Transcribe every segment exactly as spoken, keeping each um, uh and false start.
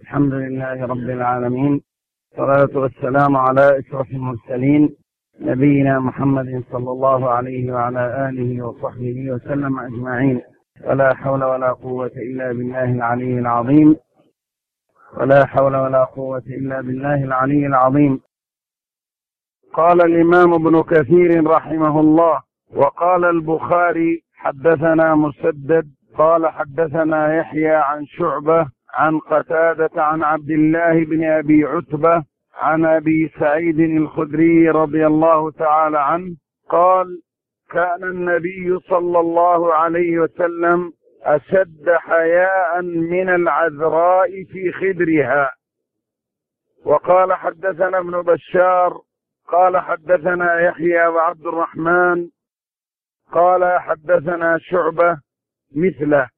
الحمد لله رب العالمين، والصلاة والسلام على أشرف المرسلين نبينا محمد صلى الله عليه وعلى آله وصحبه وسلم أجمعين. ولا حول ولا قوة إلا بالله العلي العظيم ولا حول ولا قوة إلا بالله العلي العظيم. قال الإمام ابن كثير رحمه الله: وقال البخاري حدثنا مسدد قال حدثنا يحيى عن شعبة عن قتادة عن عبد الله بن أبي عتبة عن أبي سعيد الخدري رضي الله تعالى عنه قال: كان النبي صلى الله عليه وسلم أشد حياء من العذراء في خدرها. وقال حدثنا ابن بشار قال حدثنا يحيى وعبد الرحمن قال حدثنا شعبة مثله.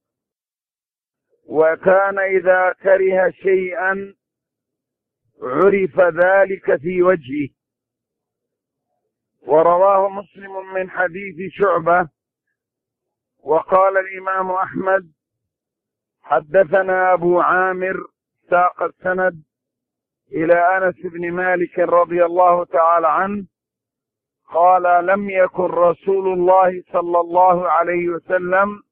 وكان إذا كره شيئا عرف ذلك في وجهه. ورواه مسلم من حديث شعبة. وقال الإمام أحمد حدثنا أبو عامر ساق السند إلى أنس بن مالك رضي الله تعالى عنه قال: لم يكن رسول الله صلى الله عليه وسلم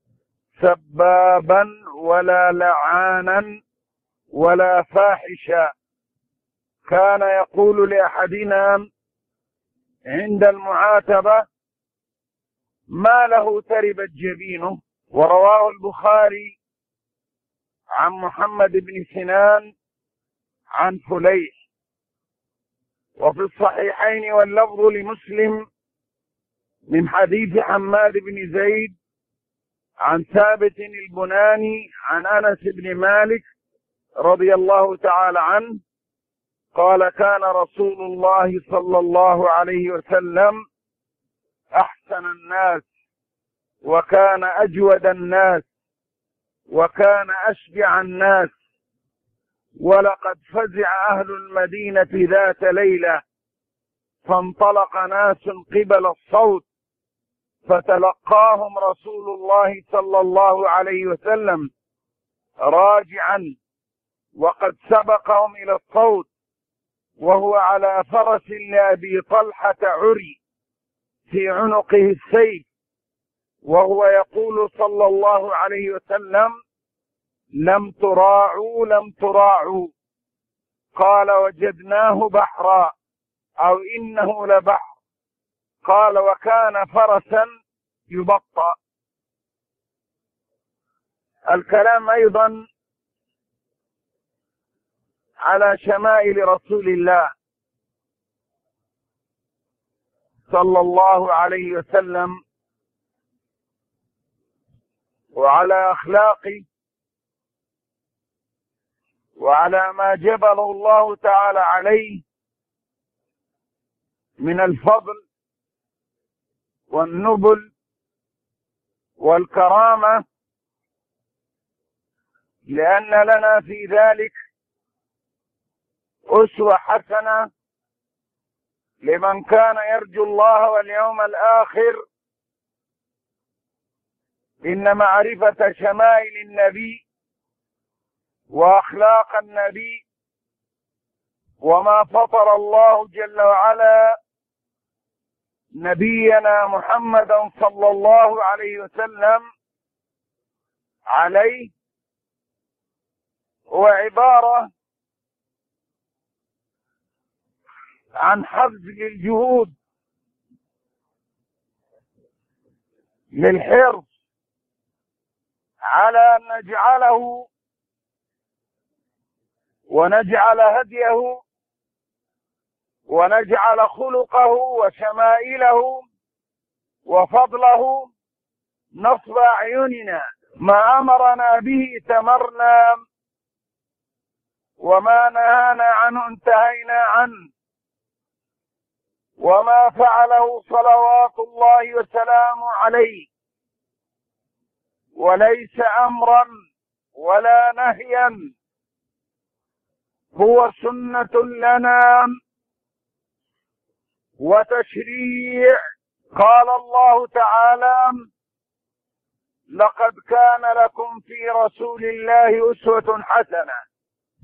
سبابا ولا لعانا ولا فاحشا، كان يقول لأحدنا عند المعاتبة: ما له تربت جبينه. ورواه البخاري عن محمد بن سنان عن فليح. وفي الصحيحين واللفظ لمسلم من حديث حماد بن زيد عن ثابت البناني عن أنس بن مالك رضي الله تعالى عنه قال: كان رسول الله صلى الله عليه وسلم أحسن الناس، وكان أجود الناس، وكان أشجع الناس. ولقد فزع أهل المدينة ذات ليلة فانطلق ناس قبل الصوت فتلقاهم رسول الله صلى الله عليه وسلم راجعا، وقد سبقهم إلى الصوت وهو على فرس لأبي طلحة عري في عنقه السيف، وهو يقول صلى الله عليه وسلم: لم تراعوا لم تراعوا. قال: وجدناه بحرا أو إنه لبحر. قال: وكان فرسا يبطأ. الكلام أيضا على شمائل رسول الله صلى الله عليه وسلم وعلى أخلاقه وعلى ما جبله الله تعالى عليه من الفضل والنبل والكرامة، لأن لنا في ذلك أسوة حسنة لمن كان يرجو الله واليوم الآخر. إن معرفة شمائل النبي وأخلاق النبي وما فطر الله جل وعلا نبينا محمدا صلى الله عليه وسلم عليه هو عبارة عن حفز للجهود للحرص على أن نجعله ونجعل هديه ونجعل خلقه وشمائله وفضله نصب أعيننا. ما أمرنا به تمرنا، وما نهانا عنه انتهينا عنه، وما فعله صلوات الله وسلامه عليه وليس أمرا ولا نهيا، هو سنة لنا وتشريع. قال الله تعالى: لقد كان لكم في رسول الله أسوة حسنة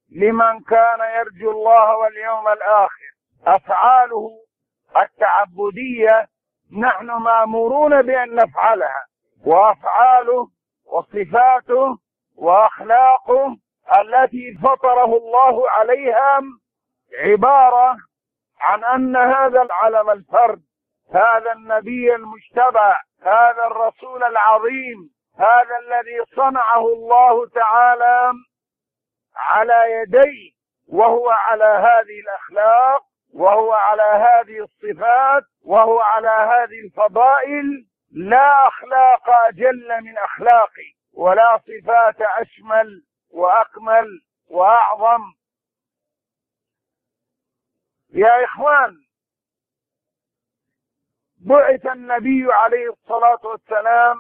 لمن كان يرجو الله واليوم الآخر. أفعاله التعبدية نحن مأمورون بأن نفعلها، وأفعاله وصفاته وأخلاقه التي فطره الله عليها عبارة عن أن هذا العلم الفرد، هذا النبي المجتبى، هذا الرسول العظيم، هذا الذي صنعه الله تعالى على يديه، وهو على هذه الأخلاق، وهو على هذه الصفات، وهو على هذه الفضائل. لا أخلاق أجل من أخلاقه، ولا صفات أشمل وأكمل وأعظم. يا إخوان، بعث النبي عليه الصلاة والسلام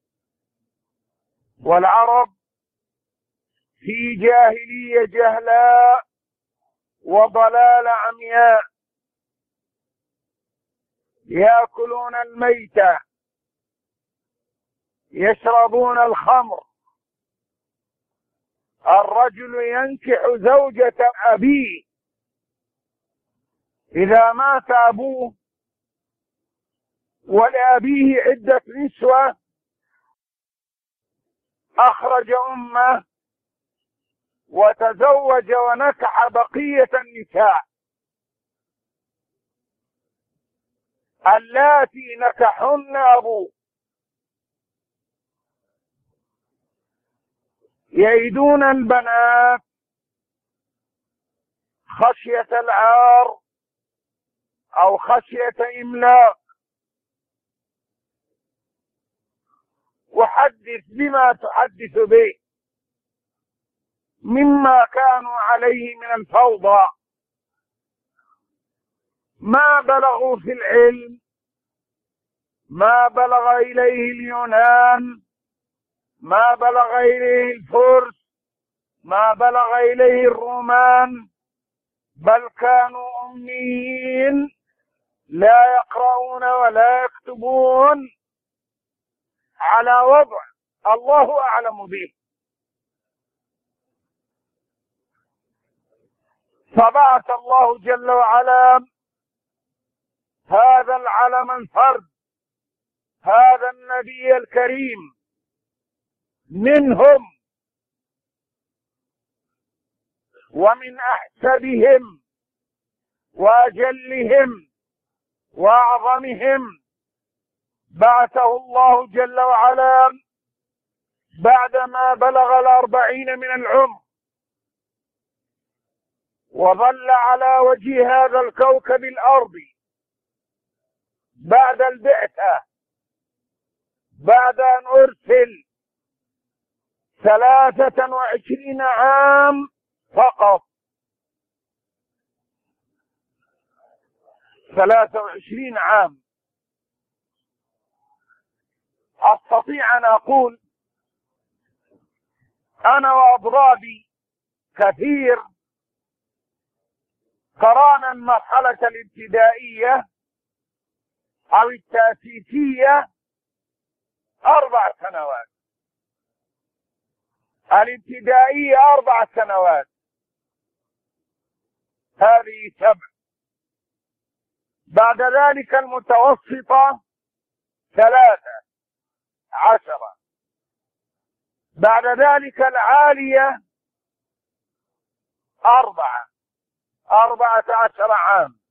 والعرب في جاهلية جهلاء وضلال عمياء، يأكلون الميتة، يشربون الخمر، الرجل ينكح زوجة أبيه، إذا مات أبوه ولأبيه عدة نسوة أخرج أمه وتزوج ونكح بقية النساء اللاتي نكحن أبوه، يعيدون البنات خشية العار أو خشية إملاق. وحدث بما تحدث به مما كانوا عليه من الفوضى. ما بلغوا في العلم ما بلغ إليه اليونان، ما بلغ إليه الفرس، ما بلغ إليه الرومان، بل كانوا أميين لا يقرؤون ولا يكتبون، على وضع الله أعلم به. فبعث الله جل وعلا هذا العلم الفرد، هذا النبي الكريم منهم ومن أحسبهم وأجلهم وأعظمهم. بعثه الله جل وعلا بعدما بلغ الأربعين من العمر، وظل على وجه هذا الكوكب الأرض بعد البعثة، بعد أن أرسل ثلاثة وعشرين عام فقط، ثلاثة وعشرين عام. أستطيع أن أقول أنا وأضرابي كثير قرانا المرحلة الابتدائية أو التأسيسية أربع سنوات، الابتدائية أربع سنوات، هذه سبع. بعد ذلك المتوسطة ثلاثة عشرة، بعد ذلك العالية أربعة أربعة عشر عام.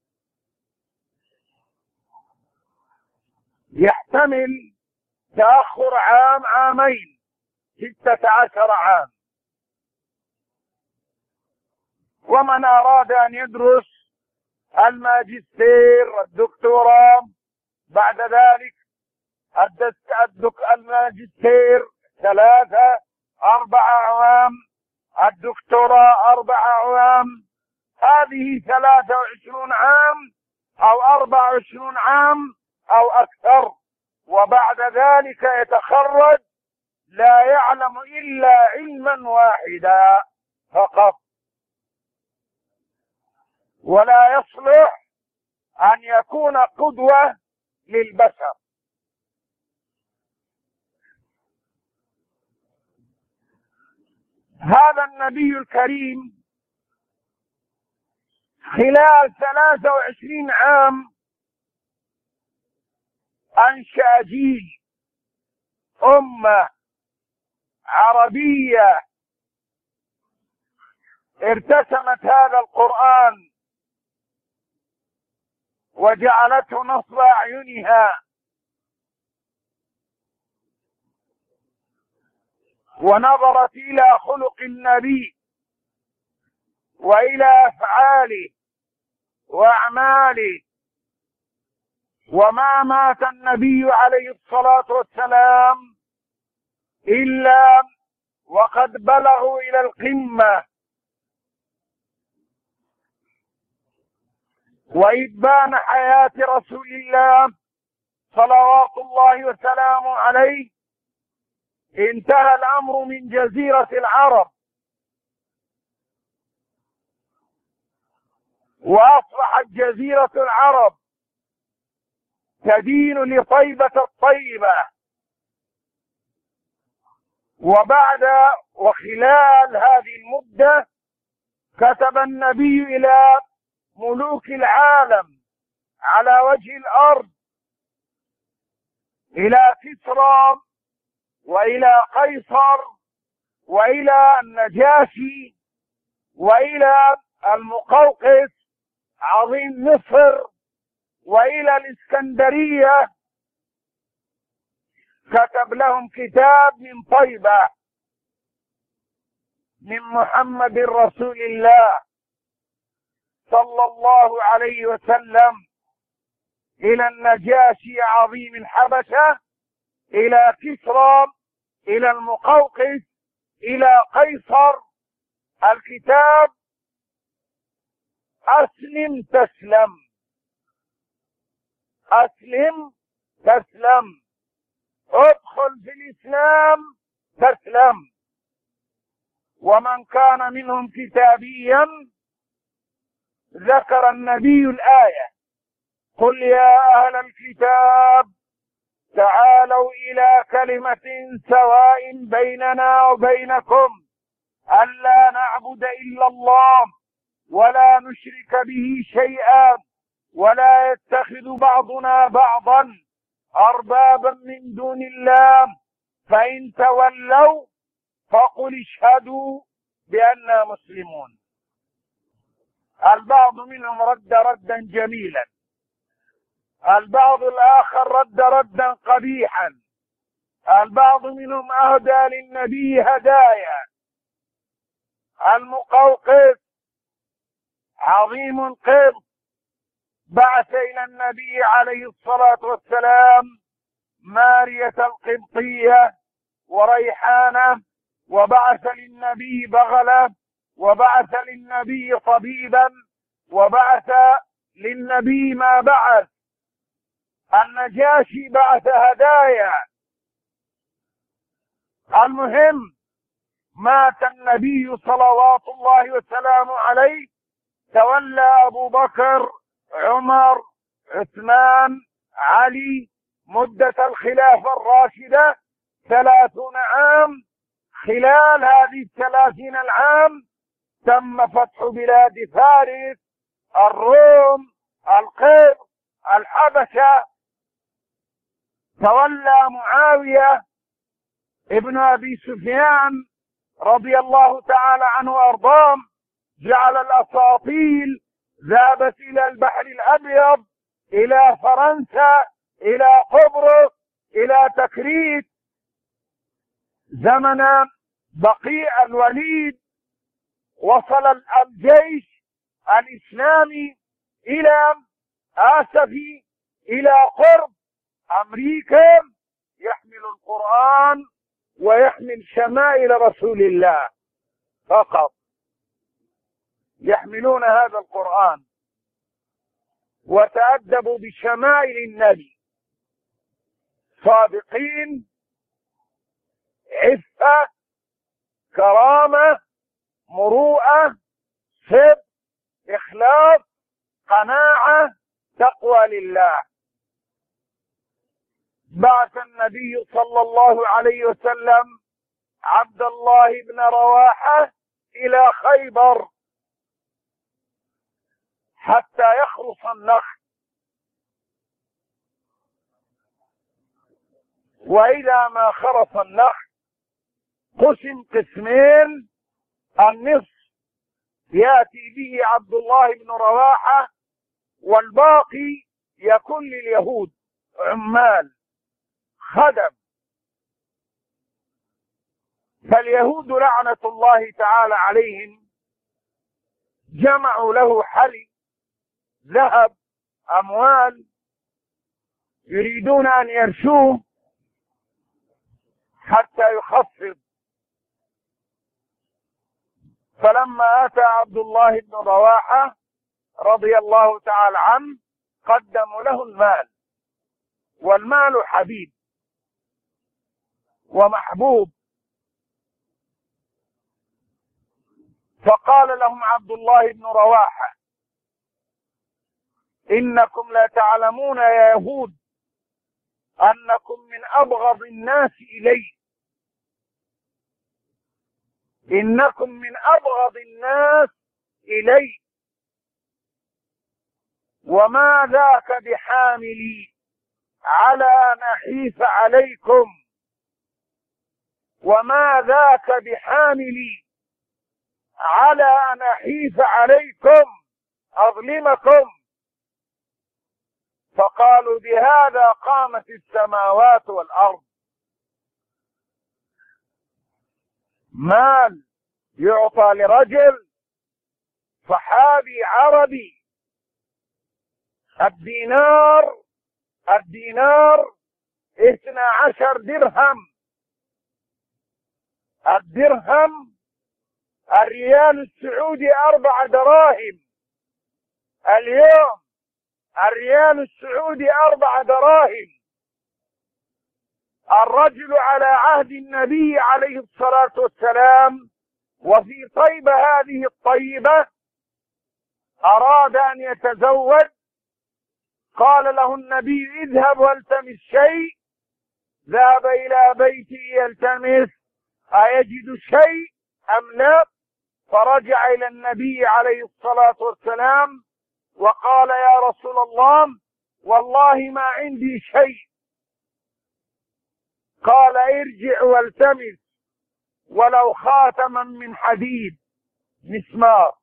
يحتمل تأخر عام عامين، ستة عشر عام. ومن أراد أن يدرس الماجستير والدكتوراه بعد ذلك الماجستير ثلاثة أربع أعوام، الدكتوراه أربع أعوام، هذه ثلاثة وعشرون عام أو أربع وعشرون عام أو أكثر. وبعد ذلك يتخرج لا يعلم إلا علما واحدا فقط، ولا يصلح أن يكون قدوة للبشر. هذا النبي الكريم خلال ثلاثة وعشرين عام أنشأ جيل أمة عربية ارتسمت هذا القرآن وجعلته نصب أعينها، ونظرت إلى خلق النبي وإلى أفعاله وأعماله. وما مات النبي عليه الصلاة والسلام إلا وقد بلغوا إلى القمة، وإبان حياة رسول الله صلوات الله وسلامه عليه انتهى الأمر من جزيرة العرب، وأصبحت جزيرة العرب تدين لطيبة الطيبة. وبعد وخلال هذه المدة كتب النبي إلى ملوك العالم على وجه الأرض، إلى كسرى وإلى قيصر وإلى النجاشي وإلى المقوقس عظيم مصر وإلى الإسكندرية، كتب لهم كتاب من طيبة من محمد رسول الله صلى الله عليه وسلم إلى النجاشي عظيم الحبشة، إلى كسرى، إلى المقوقس، إلى قيصر. الكتاب أسلم تسلم، أسلم تسلم، ادخل في الإسلام تسلم. ومن كان منهم كتابيا ذكر النبي الآية: قل يا أهل الكتاب تعالوا إلى كلمة سواء بيننا وبينكم ألا نعبد إلا الله ولا نشرك به شيئا ولا يتخذ بعضنا بعضا أربابا من دون الله فإن تولوا فقل اشهدوا بأننا مسلمون. البعض منهم رد ردا جميلا، البعض الآخر رد ردا قبيحا، البعض منهم أهدى للنبي هدايا. المقوقس عظيم قبط بعث إلى النبي عليه الصلاة والسلام مارية القبطية وريحانة، وبعث للنبي بغلة، وبعث للنبي طبيبا، وبعث للنبي ما بعث. النجاشي بعث هدايا. المهم مات النبي صلوات الله وسلامه عليه، تولى أبو بكر، عمر، عثمان، علي مدة الخلافة الراشدة ثلاثون عام. خلال هذه الثلاثين العام تم فتح بلاد فارس، الروم، القبط، الحبشة. تولى معاوية ابن أبي سفيان رضي الله تعالى عنه وأرضاه، جعل الأساطيل ذهبت إلى البحر الأبيض، إلى فرنسا، إلى قبرص، إلى تكريت. زمن بقيع الوليد وصل الجيش الإسلامي إلى آسفي، إلى قرب أمريكا، يحمل القرآن ويحمل شمائل رسول الله فقط، يحملون هذا القرآن وتأدبوا بشمائل النبي، صادقين، عفة، كرامة، مروءة، صدق، إخلاص، قناعة، تقوى لله. بعث النبي صلى الله عليه وسلم عبد الله بن رواحة إلى خيبر، حتى يخرص النخل، وإذا ما خرص النخل قسم قسمين، النصف يأتي به عبد الله بن رواحة والباقي يكون لليهود عمال خدم. فاليهود لعنة الله تعالى عليهم جمعوا له حلي ذهب أموال يريدون أن يرشوه حتى يخفض. فلما أتى عبد الله بن رواحة رضي الله تعالى عنه قدموا له المال، والمال حبيب ومحبوب. فقال لهم عبد الله بن رواحة: إنكم لا تعلمون يا يهود أنكم من أبغض الناس إلي، إنكم من أبغض الناس إلي، وما ذاك بحاملي على أن أحيف عليكم، وما ذاك بحاملي على أن أحيف عليكم أظلمكم. فقالوا: بهذا قامت السماوات والأرض. مال يعطى لرجل صحابي عربي، الدينار الدينار اثنى عشر درهم، الدرهم الريال السعودي أربع دراهم، اليوم الريال السعودي أربع دراهم. الرجل على عهد النبي عليه الصلاة والسلام وفي طيبة هذه الطيبة أراد أن يتزوج، قال له النبي: اذهب والتمس شيء. ذهب إلى بيته يلتمس أيجد شيء أم لا؟ فرجع إلى النبي عليه الصلاة والسلام وقال: يا رسول الله والله ما عندي شيء. قال: ارجع والتمس ولو خاتما من حديد مسمار.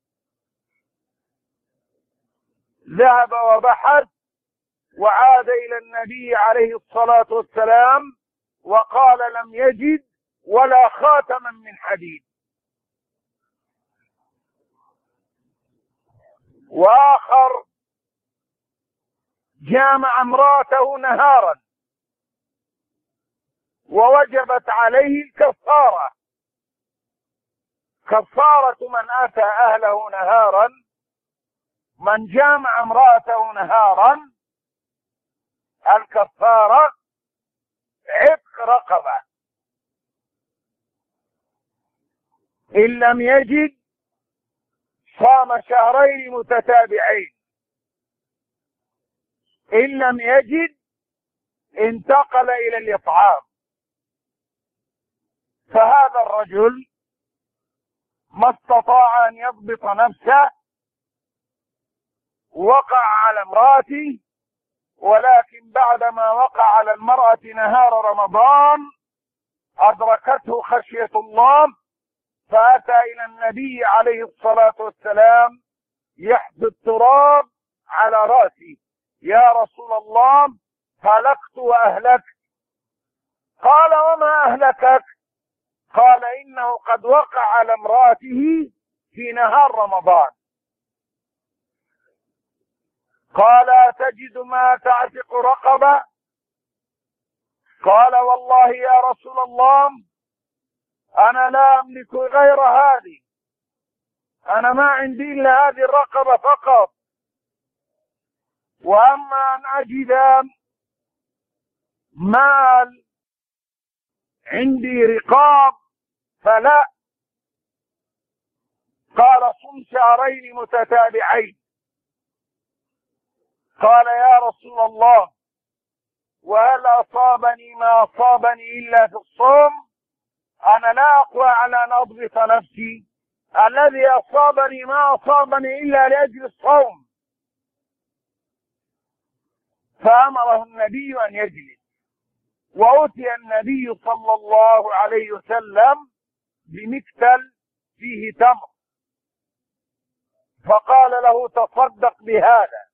ذهب وبحث وعاد إلى النبي عليه الصلاة والسلام وقال: لم يجد ولا خاتما من حديد. وآخر جامع امرأته نهارا ووجبت عليه الكفارة. كفارة من أتى أهله نهارا، من جامع امرأته نهارا الكفارة عتق رقبة، إن لم يجد صام شهرين متتابعين، إن لم يجد انتقل إلى الإطعام. فهذا الرجل ما استطاع أن يضبط نفسه، وقع على امرأته، ولكن بعدما وقع على المرأة نهار رمضان أدركته خشية الله، فأتى إلى النبي عليه الصلاة والسلام يحث التراب على رأسي: يا رسول الله هلكت وأهلكت. قال: وما أهلكك؟ قال: إنه قد وقع على امرأته في نهار رمضان. قال: أتجد ما تعتق رقبة؟ قال: والله يا رسول الله أنا لا أملك غير هذه، أنا ما عندي إلا هذه الرقبة فقط، وأما أن أجد مال عندي رقاب فلا. قال: صم شهرين متتابعين. قال: يا رسول الله وهل أصابني ما أصابني إلا في الصوم؟ أنا لا أقوى على أن أضبط نفسي، الذي أصابني ما أصابني إلا لأجل الصوم. فأمره النبي أن يجلس، وأتي النبي صلى الله عليه وسلم بمكتل فيه تمر، فقال له تصدق بهذا،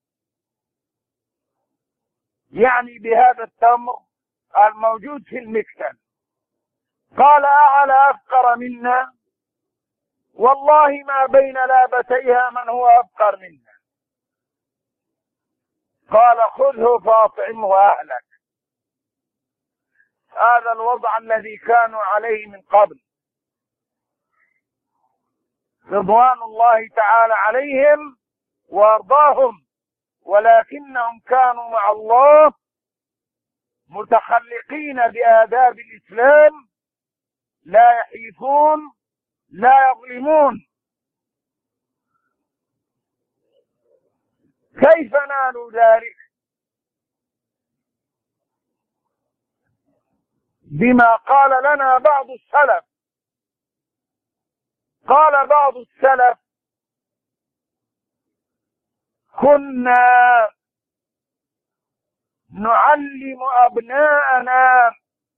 يعني بهذا التمر الموجود في المكتل. قال أعلى أفقر منا؟ والله ما بين لابتيها من هو أفقر منا. قال خذه فأطعمه أهلك. هذا الوضع الذي كانوا عليه من قبل رضوان الله تعالى عليهم وارضاهم، ولكنهم كانوا مع الله متخلقين بآداب الإسلام، لا يحيفون لا يظلمون. كيف نالوا ذلك؟ بما قال لنا بعض السلف. قال بعض السلف كنا نعلم أبناءنا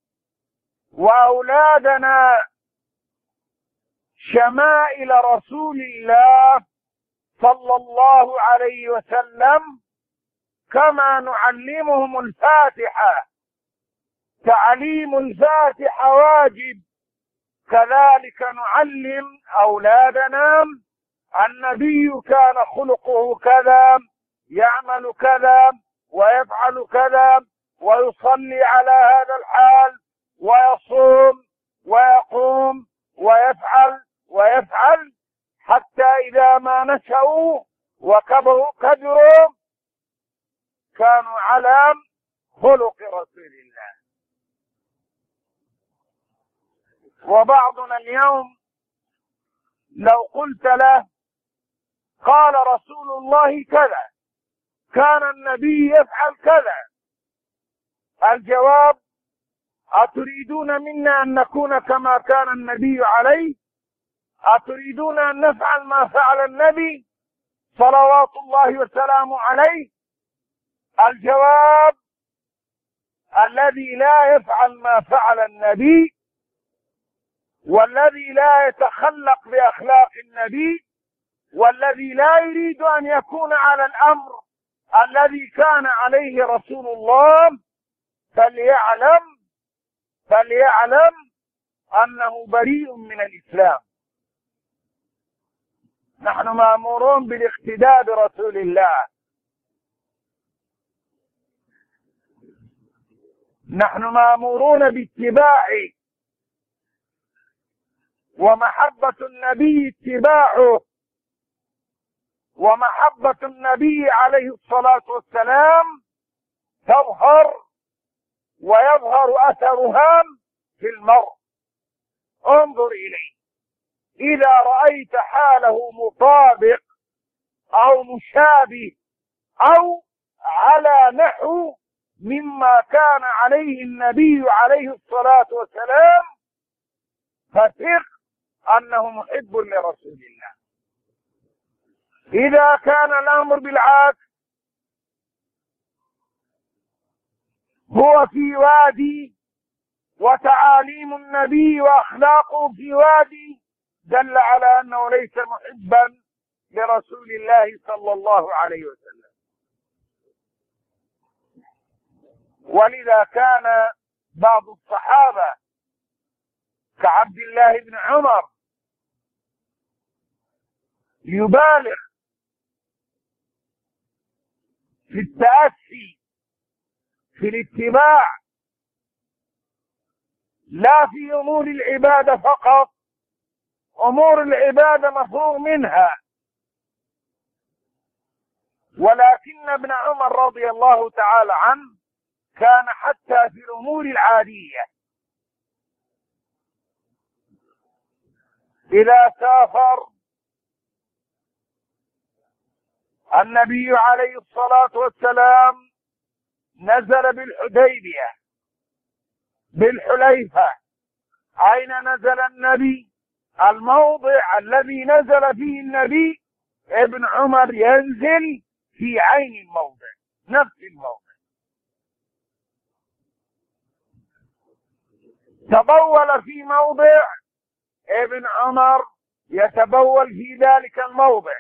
وأولادنا شمائل رسول الله صلى الله عليه وسلم كما نعلمهم الفاتحة. تعليم الفاتحة واجب، كذلك نعلم أولادنا النبي كان خلقه كذا، يعمل كذا ويفعل كذا ويصلي على هذا الحال ويصوم ويقوم ويفعل ويفعل حتى إذا ما نشأوا وكبروا كبروا كانوا على خلق رسول الله. وبعضنا اليوم لو قلت له قال رسول الله كذا، كان النبي يفعل كذا، الجواب أتريدون منا أن نكون كما كان النبي عليه؟ أتريدون أن نفعل ما فعل النبي صلوات الله وسلامه عليه؟ الجواب الذي لا يفعل ما فعل النبي والذي لا يتخلق بأخلاق النبي والذي لا يريد أن يكون على الأمر الذي كان عليه رسول الله فليعلم فليعلم أنه بريء من الإسلام. نحن مأمورون بالاقتداء برسول الله، نحن مأمورون باتباعه، ومحبة النبي اتباعه، ومحبة النبي عليه الصلاة والسلام تظهر ويظهر أثرها في المرء. انظر إليه، إذا رأيت حاله مطابق أو مشابه أو على نحو مما كان عليه النبي عليه الصلاة والسلام فثق أنه محب لرسول الله. إذا كان الأمر بالعكس، هو في وادي وتعاليم النبي وأخلاقه في وادي، دل على أنه ليس محبا لرسول الله صلى الله عليه وسلم. ولذا كان بعض الصحابة كعبد الله بن عمر يبالغ في التأسي في الاتباع، لا في أمور العبادة فقط، أمور العبادة مفروغ منها، ولكن ابن عمر رضي الله تعالى عنه كان حتى في الأمور العادية إذا سافر النبي عليه الصلاة والسلام نزل بالحديبية بالحليفة. أين نزل النبي؟ الموضع الذي نزل فيه النبي ابن عمر ينزل في عين الموضع. نفس الموضع. تبول في موضع، ابن عمر يتبول في ذلك الموضع.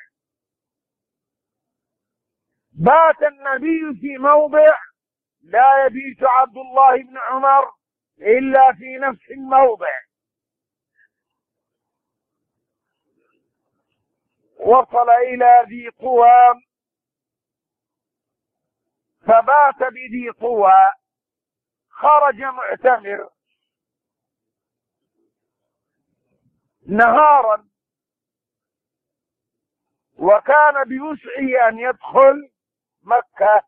بات النبي في موضع، لا يبيت عبد الله بن عمر إلا في نفس الموضع. وصل إلى ذي قوى فبات بذي قوى، خرج معتمر نهارا، وكان بوسعه أن يدخل مكة.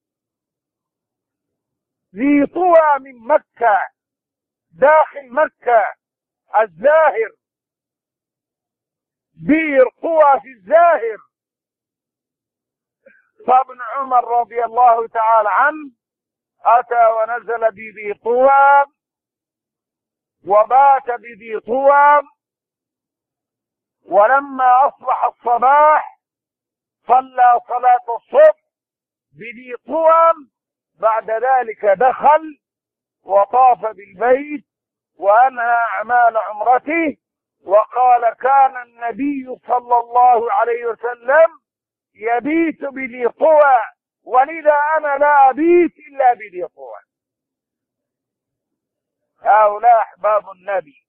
ذي طوى من مكة داخل مكة، الزاهر، بير قوى في الزاهر. فابن عمر رضي الله تعالى عنه أتى ونزل بذي طوى وبات بذي طوى، ولما أصبح الصباح صلى صلاة الصبح بذي طوى. بعد ذلك دخل وطاف بالبيت وأنهى أعمال عمرته، وقال: كان النبي صلى الله عليه وسلم يبيت بذي طوى، ولذا أنا لا أبيت إلا بذي طوى. هؤلاء أحباب النبي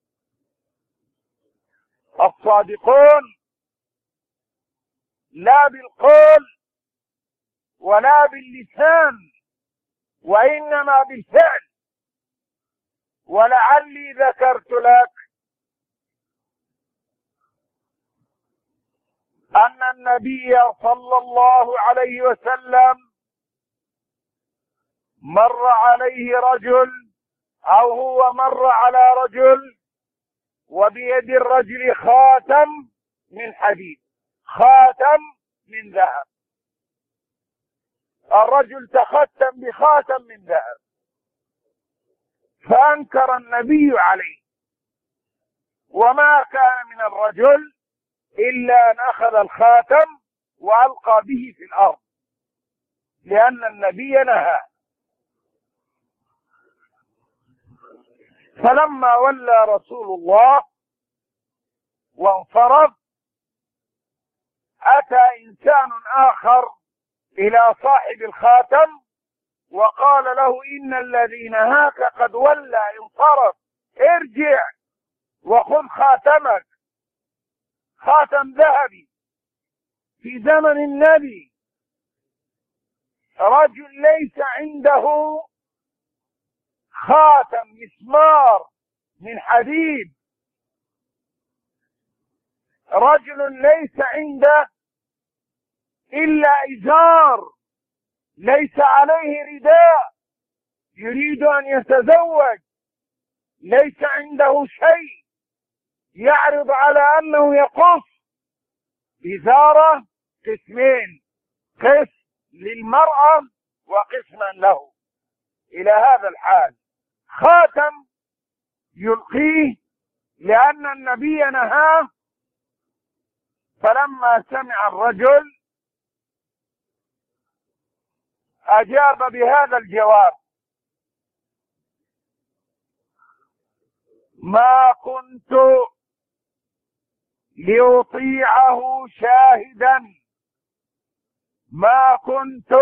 الصادقون، لا بالقول ولا باللسان، وإنما بالفعل. ولعلي ذكرت لك أن النبي صلى الله عليه وسلم مر عليه رجل، أو هو مر على رجل وبيد الرجل خاتم من حديد، خاتم من ذهب. الرجل تختم بخاتم من ذهب، فأنكر النبي عليه، وما كان من الرجل إلا أن أخذ الخاتم وألقى به في الأرض، لأن النبي نهى. فلما ولى رسول الله وانصرف، أتى إنسان آخر إلى صاحب الخاتم وقال له: إن الذي نهاك قد ولى انصرف، ارجع وخذ خاتمك، خاتم ذهبي في زمن النبي. رجل ليس عنده خاتم مسمار من حديد، رجل ليس عنده إلا إزار، ليس عليه رداء، يريد أن يتزوج، ليس عنده شيء، يعرض على أنه يقص إزارة قسمين، قسم للمرأة وقسما له، إلى هذا الحال. خاتم يلقيه لأن النبي نهاه. فلما سمع الرجل أجاب بهذا الجواب: ما كنت لأطيعه شاهدا، ما كنت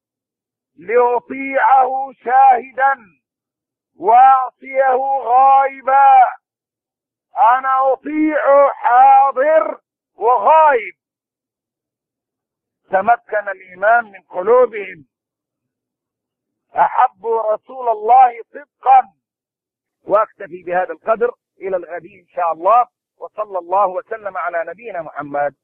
لأطيعه شاهدا وأعصيه غائبا، أنا أطيع حاضر وغائب. تمكن الإيمان من قلوبهم، أحبوا رسول الله صدقا. وأكتفي بهذا القدر إلى الغد إن شاء الله، وصلى الله وسلم على نبينا محمد